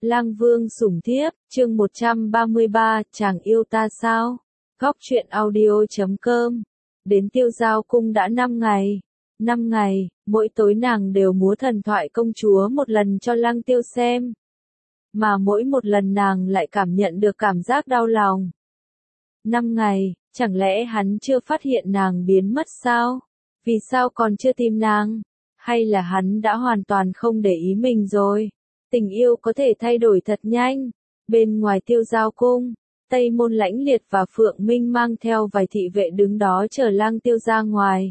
Lang Vương sủng thiếp, chương 133, chàng yêu ta sao? Góc truyện audio.com. Đến Tiêu Giao cung đã 5 ngày. 5 ngày, mỗi tối nàng đều múa thần thoại công chúa một lần cho Lăng Tiêu xem. Mà mỗi một lần nàng lại cảm nhận được cảm giác đau lòng. 5 ngày, chẳng lẽ hắn chưa phát hiện nàng biến mất sao? Vì sao còn chưa tìm nàng? Hay là hắn đã hoàn toàn không để ý mình rồi? Tình yêu có thể thay đổi thật nhanh. Bên ngoài Tiêu Giao cung, Tây Môn Lãnh Liệt và Phượng Minh mang theo vài thị vệ đứng đó chờ Lăng Tiêu ra ngoài.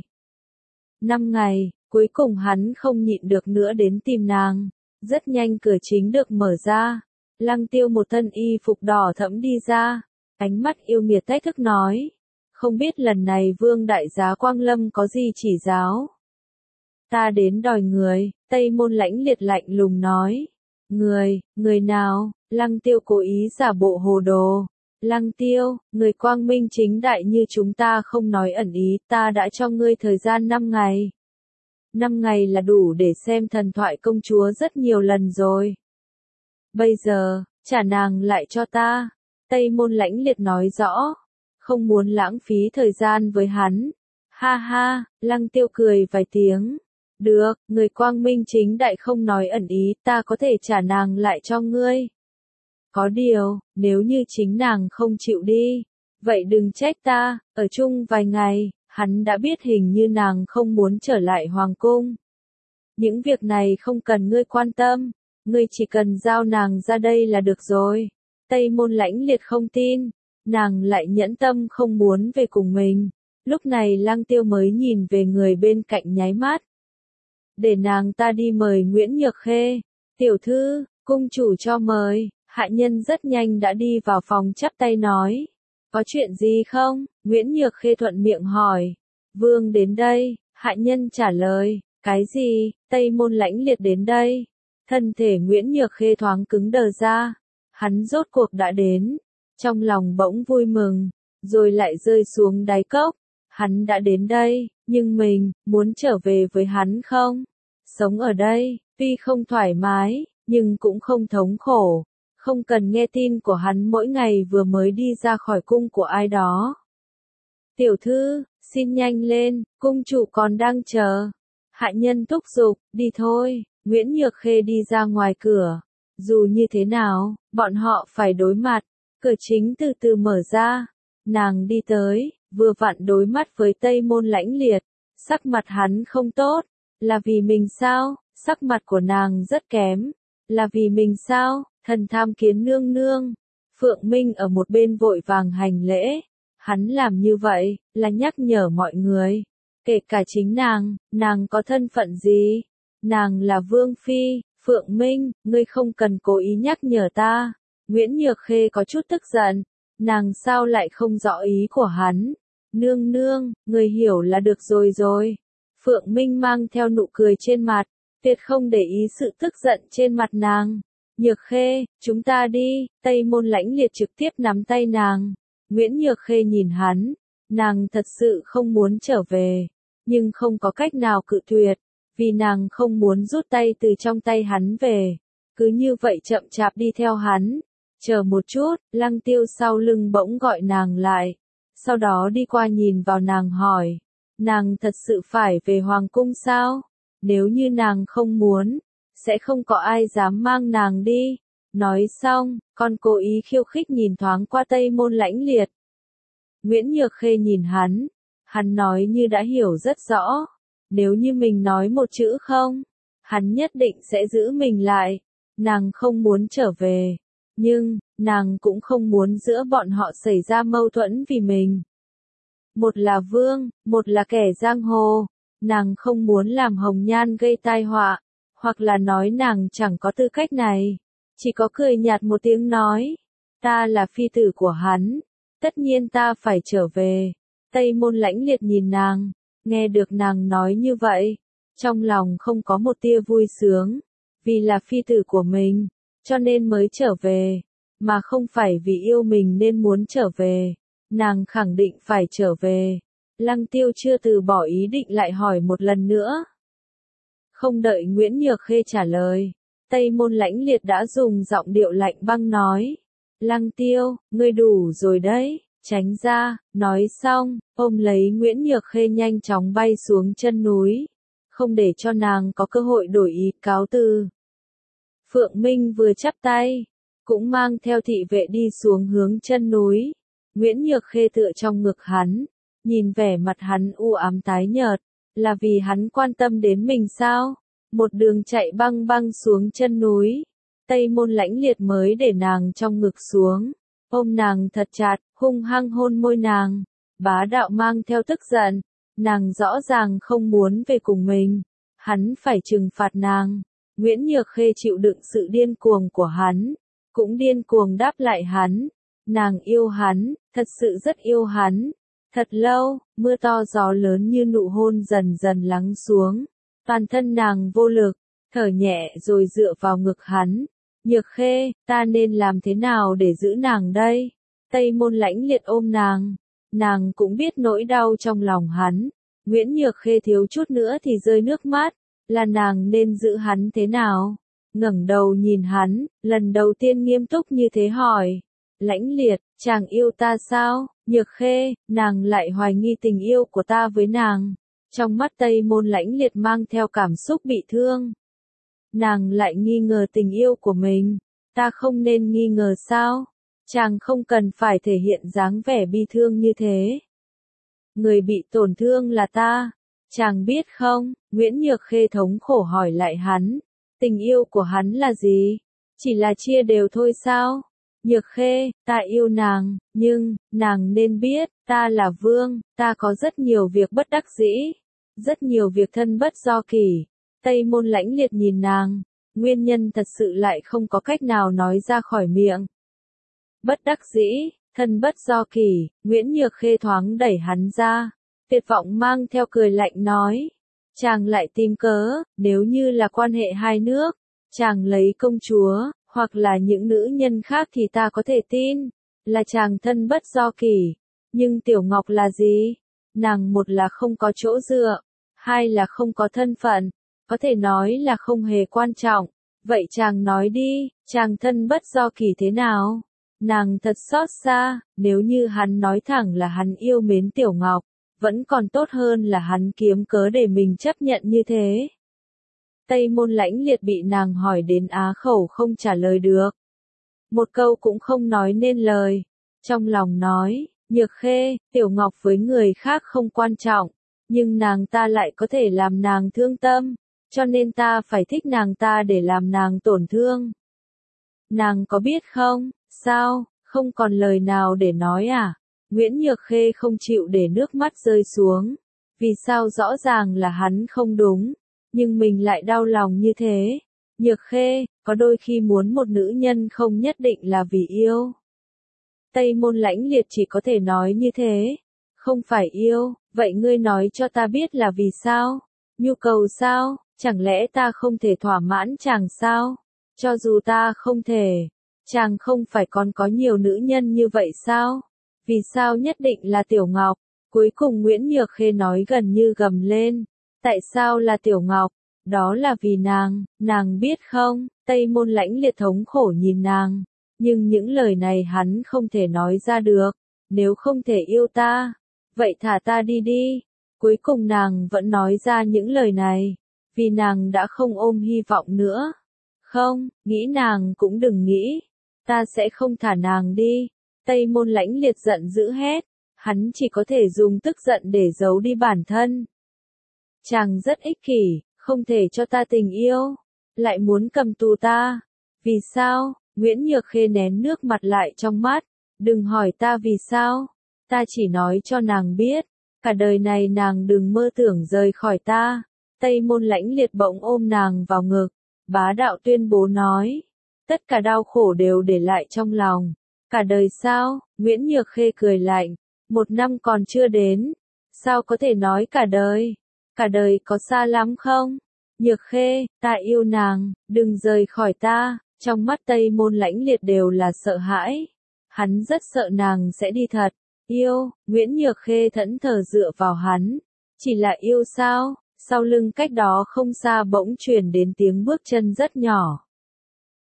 5 ngày, cuối cùng hắn không nhịn được nữa đến tìm nàng. Rất nhanh cửa chính được mở ra. Lăng Tiêu một thân y phục đỏ thẫm đi ra. Ánh mắt yêu nghiệt thách thức nói. Không biết lần này Vương đại giá Quang Lâm có gì chỉ giáo? Ta đến đòi người, Tây Môn Lãnh Liệt lạnh lùng nói. Người nào? Lăng Tiêu cố ý giả bộ hồ đồ. Lăng Tiêu, người quang minh chính đại như chúng ta không nói ẩn ý, ta đã cho ngươi thời gian 5 ngày. 5 ngày là đủ để xem thần thoại công chúa rất nhiều lần rồi. Bây giờ, trả nàng lại cho ta. Tây Môn Lãnh Liệt nói rõ. Không muốn lãng phí thời gian với hắn. Ha ha, Lăng Tiêu cười vài tiếng. Được, người quang minh chính đại không nói ẩn ý, ta có thể trả nàng lại cho ngươi. Có điều, nếu như chính nàng không chịu đi, vậy đừng trách ta, ở chung vài ngày, hắn đã biết hình như nàng không muốn trở lại hoàng cung. Những việc này không cần ngươi quan tâm, ngươi chỉ cần giao nàng ra đây là được rồi. Tây Môn Lãnh Liệt không tin, nàng lại nhẫn tâm không muốn về cùng mình. Lúc này Lăng Tiêu mới nhìn về người bên cạnh nháy mắt. Để nàng ta đi mời Nguyễn Nhược Khê. Tiểu thư, cung chủ cho mời. Hạ nhân rất nhanh đã đi vào phòng chắp tay nói. Có chuyện gì không? Nguyễn Nhược Khê thuận miệng hỏi. Vương đến đây, hạ nhân trả lời. Cái gì? Tây Môn Lãnh Liệt đến đây. Thân thể Nguyễn Nhược Khê thoáng cứng đờ ra. Hắn rốt cuộc đã đến. Trong lòng bỗng vui mừng, rồi lại rơi xuống đáy cốc. Hắn đã đến đây, nhưng mình, muốn trở về với hắn không? Sống ở đây, tuy không thoải mái, nhưng cũng không thống khổ. Không cần nghe tin của hắn mỗi ngày vừa mới đi ra khỏi cung của ai đó. Tiểu thư, xin nhanh lên, cung chủ còn đang chờ. Hạ nhân thúc giục, đi thôi. Nguyễn Nhược Khê đi ra ngoài cửa. Dù như thế nào, bọn họ phải đối mặt. Cửa chính từ từ mở ra. Nàng đi tới, vừa vặn đối mắt với Tây Môn Lãnh Liệt. Sắc mặt hắn không tốt. Là vì mình sao? Sắc mặt của nàng rất kém. Là vì mình sao? Thần tham kiến nương nương. Phượng Minh ở một bên vội vàng hành lễ. Hắn làm như vậy, là nhắc nhở mọi người. Kể cả chính nàng có thân phận gì? Nàng là Vương Phi. Phượng Minh, ngươi không cần cố ý nhắc nhở ta. Nguyễn Nhược Khê có chút tức giận. Nàng sao lại không rõ ý của hắn? Nương nương, ngươi hiểu là được rồi. Phượng Minh mang theo nụ cười trên mặt, tuyệt không để ý sự tức giận trên mặt nàng. Nhược Khê, chúng ta đi. Tây Môn Lãnh Liệt trực tiếp nắm tay nàng. Nguyễn Nhược Khê nhìn hắn, nàng thật sự không muốn trở về, nhưng không có cách nào cự tuyệt, vì nàng không muốn rút tay từ trong tay hắn về. Cứ như vậy chậm chạp đi theo hắn. Chờ một chút, Lăng Tiêu sau lưng bỗng gọi nàng lại. Sau đó đi qua nhìn vào nàng hỏi. Nàng thật sự phải về hoàng cung sao? Nếu như nàng không muốn, sẽ không có ai dám mang nàng đi. Nói xong, còn cố ý khiêu khích nhìn thoáng qua Tây Môn Lãnh Liệt. Nguyễn Nhược Khê nhìn hắn nói như đã hiểu rất rõ. Nếu như mình nói một chữ không, hắn nhất định sẽ giữ mình lại. Nàng không muốn trở về, nhưng, nàng cũng không muốn giữa bọn họ xảy ra mâu thuẫn vì mình. Một là vương, một là kẻ giang hồ. Nàng không muốn làm Hồng Nhan gây tai họa, hoặc là nói nàng chẳng có tư cách này. Chỉ có cười nhạt một tiếng nói. Ta là phi tử của hắn. Tất nhiên ta phải trở về. Tây Môn Lãnh Liệt nhìn nàng. Nghe được nàng nói như vậy. Trong lòng không có một tia vui sướng. Vì là phi tử của mình, cho nên mới trở về. Mà không phải vì yêu mình nên muốn trở về. Nàng khẳng định phải trở về. Lăng Tiêu chưa từ bỏ ý định lại hỏi một lần nữa. Không đợi Nguyễn Nhược Khê trả lời, Tây Môn Lãnh Liệt đã dùng giọng điệu lạnh băng nói. Lăng Tiêu, ngươi đủ rồi đấy, tránh ra, nói xong, ôm lấy Nguyễn Nhược Khê nhanh chóng bay xuống chân núi, không để cho nàng có cơ hội đổi ý cáo từ. Phượng Minh vừa chắp tay, cũng mang theo thị vệ đi xuống hướng chân núi. Nguyễn Nhược Khê tựa trong ngực hắn, nhìn vẻ mặt hắn u ám tái nhợt, là vì hắn quan tâm đến mình sao? Một đường chạy băng băng xuống chân núi, Tây Môn Lãnh Liệt mới để nàng trong ngực xuống, ôm nàng thật chặt, hung hăng hôn môi nàng, bá đạo mang theo tức giận, nàng rõ ràng không muốn về cùng mình, hắn phải trừng phạt nàng. Nguyễn Nhược Khê chịu đựng sự điên cuồng của hắn, cũng điên cuồng đáp lại hắn, nàng yêu hắn, thật sự rất yêu hắn. Thật lâu, mưa to gió lớn như nụ hôn dần dần lắng xuống, toàn thân nàng vô lực, thở nhẹ rồi dựa vào ngực hắn. Nhược Khê, ta nên làm thế nào để giữ nàng đây? Tây Môn Lãnh Liệt ôm nàng cũng biết nỗi đau trong lòng hắn. Nguyễn Nhược Khê thiếu chút nữa thì rơi nước mắt, là nàng nên giữ hắn thế nào? Ngẩng đầu nhìn hắn, lần đầu tiên nghiêm túc như thế hỏi. Lãnh Liệt, chàng yêu ta sao? Nhược Khê, nàng lại hoài nghi tình yêu của ta với nàng. Trong mắt Tây Môn Lãnh Liệt mang theo cảm xúc bị thương. Nàng lại nghi ngờ tình yêu của mình. Ta không nên nghi ngờ sao? Chàng không cần phải thể hiện dáng vẻ bi thương như thế. Người bị tổn thương là ta. Chàng biết không? Nguyễn Nhược Khê thống khổ hỏi lại hắn. Tình yêu của hắn là gì? Chỉ là chia đều thôi sao? Nhược Khê, ta yêu nàng, nhưng, nàng nên biết, ta là vương, ta có rất nhiều việc bất đắc dĩ, rất nhiều việc thân bất do kỳ. Tây Môn Lãnh Liệt nhìn nàng, nguyên nhân thật sự lại không có cách nào nói ra khỏi miệng. Bất đắc dĩ, thân bất do kỳ, Nguyễn Nhược Khê thoáng đẩy hắn ra, tuyệt vọng mang theo cười lạnh nói. Chàng lại tìm cớ, nếu như là quan hệ hai nước, chàng lấy công chúa, hoặc là những nữ nhân khác thì ta có thể tin, là chàng thân bất do kỳ. Nhưng Tiểu Ngọc là gì? Nàng một là không có chỗ dựa, hai là không có thân phận, có thể nói là không hề quan trọng. Vậy chàng nói đi, chàng thân bất do kỳ thế nào? Nàng thật xót xa, nếu như hắn nói thẳng là hắn yêu mến Tiểu Ngọc, vẫn còn tốt hơn là hắn kiếm cớ để mình chấp nhận như thế. Tây Môn Lãnh Liệt bị nàng hỏi đến á khẩu không trả lời được. Một câu cũng không nói nên lời. Trong lòng nói, Nhược Khê, Tiểu Ngọc với người khác không quan trọng, nhưng nàng ta lại có thể làm nàng thương tâm, cho nên ta phải thích nàng ta để làm nàng tổn thương. Nàng có biết không, sao, không còn lời nào để nói à? Nguyễn Nhược Khê không chịu để nước mắt rơi xuống. Vì sao rõ ràng là hắn không đúng, nhưng mình lại đau lòng như thế? Nhược Khê, có đôi khi muốn một nữ nhân không nhất định là vì yêu. Tây Môn Lãnh Liệt chỉ có thể nói như thế. Không phải yêu, vậy ngươi nói cho ta biết là vì sao? Nhu cầu sao? Chẳng lẽ ta không thể thỏa mãn chàng sao? Cho dù ta không thể, chàng không phải còn có nhiều nữ nhân như vậy sao? Vì sao nhất định là Tiểu Ngọc? Cuối cùng Nguyễn Nhược Khê nói gần như gầm lên. Tại sao là Tiểu Ngọc? Đó là vì nàng biết không? Tây Môn Lãnh Liệt thống khổ nhìn nàng. Nhưng những lời này hắn không thể nói ra được. Nếu không thể yêu ta, vậy thả ta đi đi. Cuối cùng nàng vẫn nói ra những lời này. Vì nàng đã không ôm hy vọng nữa. Không, nghĩ nàng cũng đừng nghĩ. Ta sẽ không thả nàng đi. Tây Môn Lãnh Liệt giận dữ hét. Hắn chỉ có thể dùng tức giận để giấu đi bản thân. Chàng rất ích kỷ, không thể cho ta tình yêu, lại muốn cầm tù ta. Vì sao? Nguyễn Nhược Khê nén nước mặt lại trong mắt. Đừng hỏi ta vì sao. Ta chỉ nói cho nàng biết, cả đời này nàng đừng mơ tưởng rời khỏi ta. Tây Môn Lãnh Liệt bỗng ôm nàng vào ngực, bá đạo tuyên bố nói. Tất cả đau khổ đều để lại trong lòng. Cả đời sao? Nguyễn Nhược Khê cười lạnh. 1 năm còn chưa đến. Sao có thể nói cả đời? Cả đời có xa lắm không? Nhược Khê, ta yêu nàng, đừng rời khỏi ta. Trong mắt Tây Môn Lãnh Liệt đều là sợ hãi. Hắn rất sợ nàng sẽ đi thật. Yêu, Nguyễn Nhược Khê thẫn thờ dựa vào hắn. Chỉ là yêu sao? Sau lưng cách đó không xa bỗng truyền đến tiếng bước chân rất nhỏ.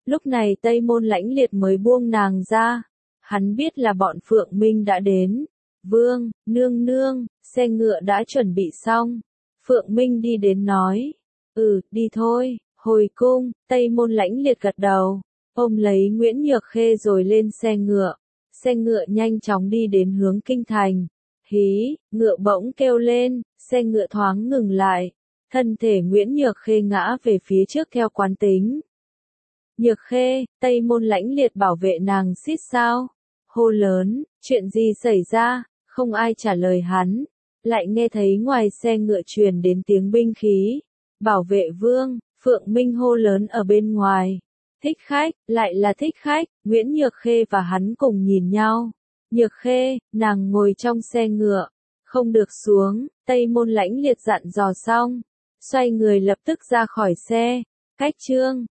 Lúc này Tây Môn Lãnh Liệt mới buông nàng ra. Hắn biết là bọn Phượng Minh đã đến. Vương, nương nương, xe ngựa đã chuẩn bị xong. Phượng Minh đi đến nói. Đi thôi, hồi cung. Tây Môn Lãnh Liệt gật đầu. Ôm lấy Nguyễn Nhược Khê rồi lên xe ngựa. Xe ngựa nhanh chóng đi đến hướng kinh thành. Hí, ngựa bỗng kêu lên, xe ngựa thoáng ngừng lại. Thân thể Nguyễn Nhược Khê ngã về phía trước theo quán tính. Nhược Khê, Tây Môn Lãnh Liệt bảo vệ nàng xít sao. Hô lớn, chuyện gì xảy ra, không ai trả lời hắn. Lại nghe thấy ngoài xe ngựa truyền đến tiếng binh khí. Bảo vệ vương, Phượng Minh hô lớn ở bên ngoài. Thích khách, lại là thích khách, Nguyễn Nhược Khê và hắn cùng nhìn nhau. Nhược Khê, nàng ngồi trong xe ngựa, không được xuống, Tây Môn Lãnh Liệt dặn dò xong. Xoay người lập tức ra khỏi xe, cách trương,